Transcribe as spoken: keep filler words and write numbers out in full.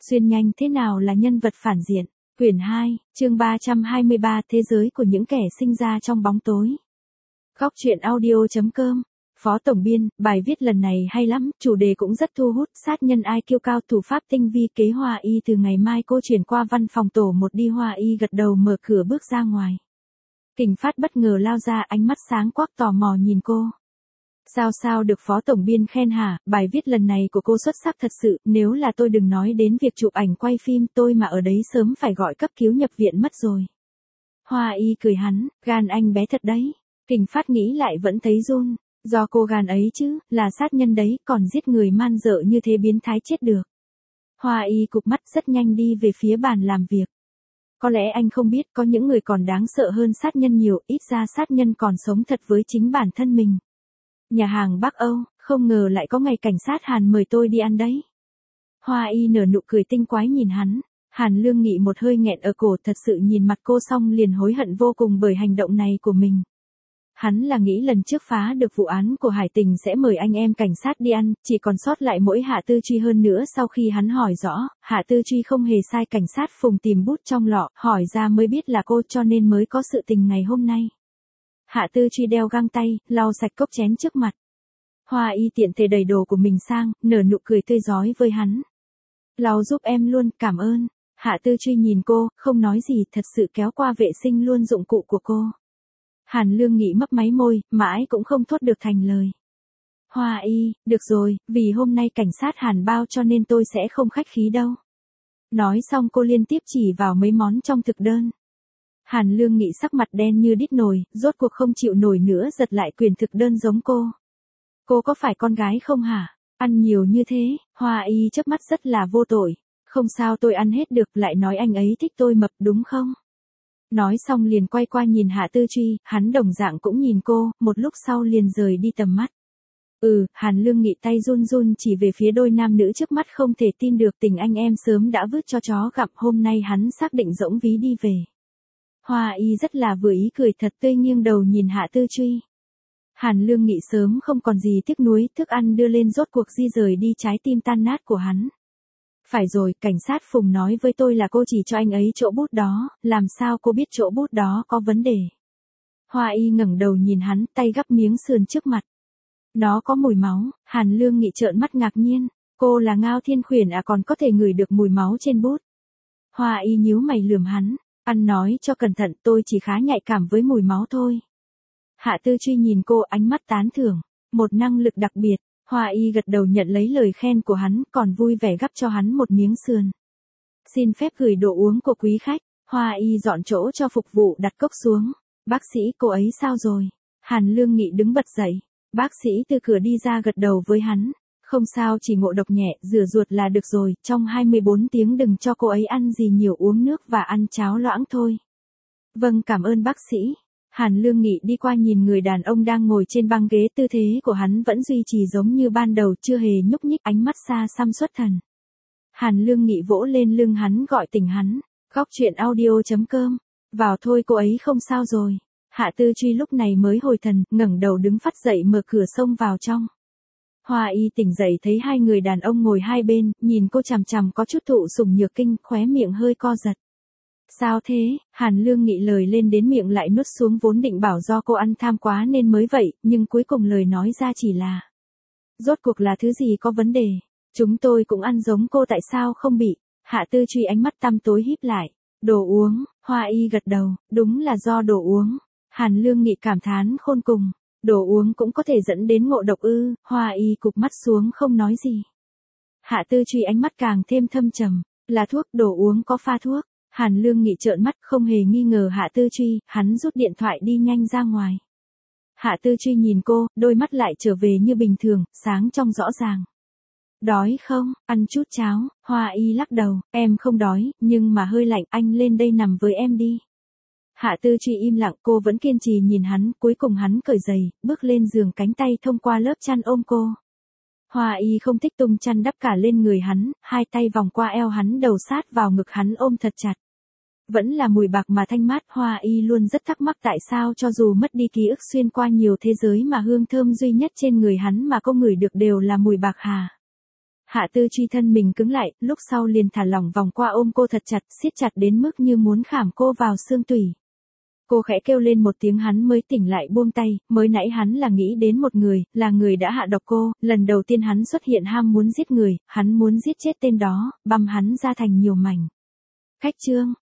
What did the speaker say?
Xuyên nhanh thế nào là nhân vật phản diện. Quyển hai, chương ba trăm hai mươi ba Thế giới của những kẻ sinh ra trong bóng tối. Góc truyện audio.com. Phó Tổng Biên, bài viết lần này hay lắm, chủ đề cũng rất thu hút, sát nhân ai kiêu cao thủ pháp tinh vi kế Hoa Y. Từ ngày mai cô chuyển qua văn phòng tổ một đi. Hoa Y gật đầu mở cửa bước ra ngoài. Kình Phát bất ngờ lao ra, ánh mắt sáng quắc tò mò nhìn cô. Sao sao được Phó Tổng Biên khen hả, bài viết lần này của cô xuất sắc thật sự, nếu là tôi đừng nói đến việc chụp ảnh quay phim, tôi mà ở đấy sớm phải gọi cấp cứu nhập viện mất rồi. Hoa Y cười hắn, gan anh bé thật đấy. Kình Phát nghĩ lại vẫn thấy run, do cô gan ấy chứ, là sát nhân đấy, còn giết người man dợ như thế biến thái chết được. Hoa Y cụp mắt rất nhanh đi về phía bàn làm việc. Có lẽ anh không biết có những người còn đáng sợ hơn sát nhân nhiều, ít ra sát nhân còn sống thật với chính bản thân mình. Nhà hàng Bắc Âu, không ngờ lại có ngày cảnh sát Hàn mời tôi đi ăn đấy. Hoa Y nở nụ cười tinh quái nhìn hắn. Hàn Lương Nghị một hơi nghẹn ở cổ, thật sự nhìn mặt cô xong liền hối hận vô cùng bởi hành động này của mình. Hắn là nghĩ lần trước phá được vụ án của Hải Tình sẽ mời anh em cảnh sát đi ăn, chỉ còn sót lại mỗi Hạ Tư Truy. Hơn nữa sau khi hắn hỏi rõ, Hạ Tư Truy không hề sai, cảnh sát Phùng tìm bút trong lọ, hỏi ra mới biết là cô, cho nên mới có sự tình ngày hôm nay. Hạ Tư Truy đeo găng tay, lau sạch cốc chén trước mặt. Hoa Y tiện thể đầy đồ của mình sang, nở nụ cười tươi rói với hắn. Lau giúp em luôn, cảm ơn. Hạ Tư Truy nhìn cô, không nói gì, thật sự kéo qua vệ sinh luôn dụng cụ của cô. Hàn Lương Nghị mấp máy môi, mãi cũng không thốt được thành lời. Hoa Y, được rồi, vì hôm nay cảnh sát Hàn bao cho nên tôi sẽ không khách khí đâu. Nói xong cô liên tiếp chỉ vào mấy món trong thực đơn. Hàn Lương Nghị sắc mặt đen như đít nồi, rốt cuộc không chịu nổi nữa, giật lại quyển thực đơn giống cô. Cô có phải con gái không hả? Ăn nhiều như thế. Hoa Y chớp mắt rất là vô tội. Không sao, tôi ăn hết được, lại nói anh ấy thích tôi mập đúng không? Nói xong liền quay qua nhìn Hạ Tư Truy, hắn đồng dạng cũng nhìn cô, một lúc sau liền rời đi tầm mắt. Ừ, Hàn Lương Nghị tay run run chỉ về phía đôi nam nữ trước mắt, không thể tin được tình anh em sớm đã vứt cho chó gặm, hôm nay hắn xác định dỗng ví đi về. Hoa Y rất là vừa ý, cười thật tươi, nghiêng đầu nhìn Hạ Tư Truy. Hàn Lương Nghị sớm không còn gì tiếc nuối, thức ăn đưa lên rốt cuộc di rời đi trái tim tan nát của hắn. Phải rồi, cảnh sát Phùng nói với tôi là cô chỉ cho anh ấy chỗ bút đó, làm sao cô biết chỗ bút đó có vấn đề? Hoa Y ngẩng đầu nhìn hắn, tay gắp miếng sườn trước mặt. Nó có mùi máu. Hàn Lương Nghị trợn mắt ngạc nhiên, cô là Ngao Thiên Khuyển à, còn có thể ngửi được mùi máu trên bút? Hoa Y nhíu mày lườm hắn, ăn nói cho cẩn thận, tôi chỉ khá nhạy cảm với mùi máu thôi. Hạ Tư Truy nhìn cô, ánh mắt tán thưởng, một năng lực đặc biệt. Hoa Y gật đầu nhận lấy lời khen của hắn, còn vui vẻ gắp cho hắn một miếng sườn. Xin phép gửi đồ uống của quý khách. Hoa Y dọn chỗ cho phục vụ, đặt cốc xuống. Bác sĩ, cô ấy sao rồi? Hàn Lương Nghị đứng bật dậy. Bác sĩ từ cửa đi ra gật đầu với hắn. Không sao, chỉ ngộ độc nhẹ, rửa ruột là được rồi, trong hai mươi bốn tiếng đừng cho cô ấy ăn gì nhiều, uống nước và ăn cháo loãng thôi. Vâng, cảm ơn bác sĩ. Hàn Lương Nghị đi qua nhìn người đàn ông đang ngồi trên băng ghế, tư thế của hắn vẫn duy trì giống như ban đầu, chưa hề nhúc nhích, ánh mắt xa xăm xuất thần. Hàn Lương Nghị vỗ lên lưng hắn, gọi tỉnh hắn. Góc truyện audio.com. Vào thôi, cô ấy không sao rồi. Hạ Tư Truy lúc này mới hồi thần, ngẩng đầu đứng phắt dậy, mở cửa xông vào trong. Hoa Y tỉnh dậy thấy hai người đàn ông ngồi hai bên, nhìn cô chằm chằm có chút thụ sủng nhược kinh, khóe miệng hơi co giật. Sao thế? Hàn Lương Nghị lời lên đến miệng lại nuốt xuống, vốn định bảo do cô ăn tham quá nên mới vậy, nhưng cuối cùng lời nói ra chỉ là: rốt cuộc là thứ gì có vấn đề? Chúng tôi cũng ăn giống cô, tại sao không bị? Hạ Tư Truy ánh mắt tăm tối híp lại. Đồ uống. Hoa Y gật đầu, đúng là do đồ uống. Hàn Lương Nghị cảm thán khôn cùng. Đồ uống cũng có thể dẫn đến ngộ độc ư? Hoa Y cụp mắt xuống không nói gì. Hạ Tư Truy ánh mắt càng thêm thâm trầm. Là thuốc, đồ uống có pha thuốc. Hàn Lương Nghị trợn mắt, không hề nghi ngờ Hạ Tư Truy, hắn rút điện thoại đi nhanh ra ngoài. Hạ Tư Truy nhìn cô, đôi mắt lại trở về như bình thường, sáng trong rõ ràng. Đói không? Ăn chút cháo. Hoa Y lắc đầu, em không đói, nhưng mà hơi lạnh, anh lên đây nằm với em đi. Hạ Tư Truy im lặng, cô vẫn kiên trì nhìn hắn, cuối cùng hắn cởi giày, bước lên giường, cánh tay thông qua lớp chăn ôm cô. Hoa Y không thích tung chăn đắp cả lên người hắn, hai tay vòng qua eo hắn, đầu sát vào ngực hắn ôm thật chặt. Vẫn là mùi bạc mà thanh mát. Hoa Y luôn rất thắc mắc tại sao cho dù mất đi ký ức xuyên qua nhiều thế giới mà hương thơm duy nhất trên người hắn mà cô ngửi được đều là mùi bạc hà. Hạ Tư Truy thân mình cứng lại, lúc sau liền thả lỏng vòng qua ôm cô thật chặt, siết chặt đến mức như muốn khảm cô vào xương tủy. Cô khẽ kêu lên một tiếng hắn mới tỉnh lại buông tay, mới nãy hắn là nghĩ đến một người, là người đã hạ độc cô, lần đầu tiên hắn xuất hiện ham muốn giết người, hắn muốn giết chết tên đó, băm hắn ra thành nhiều mảnh. Khách trương,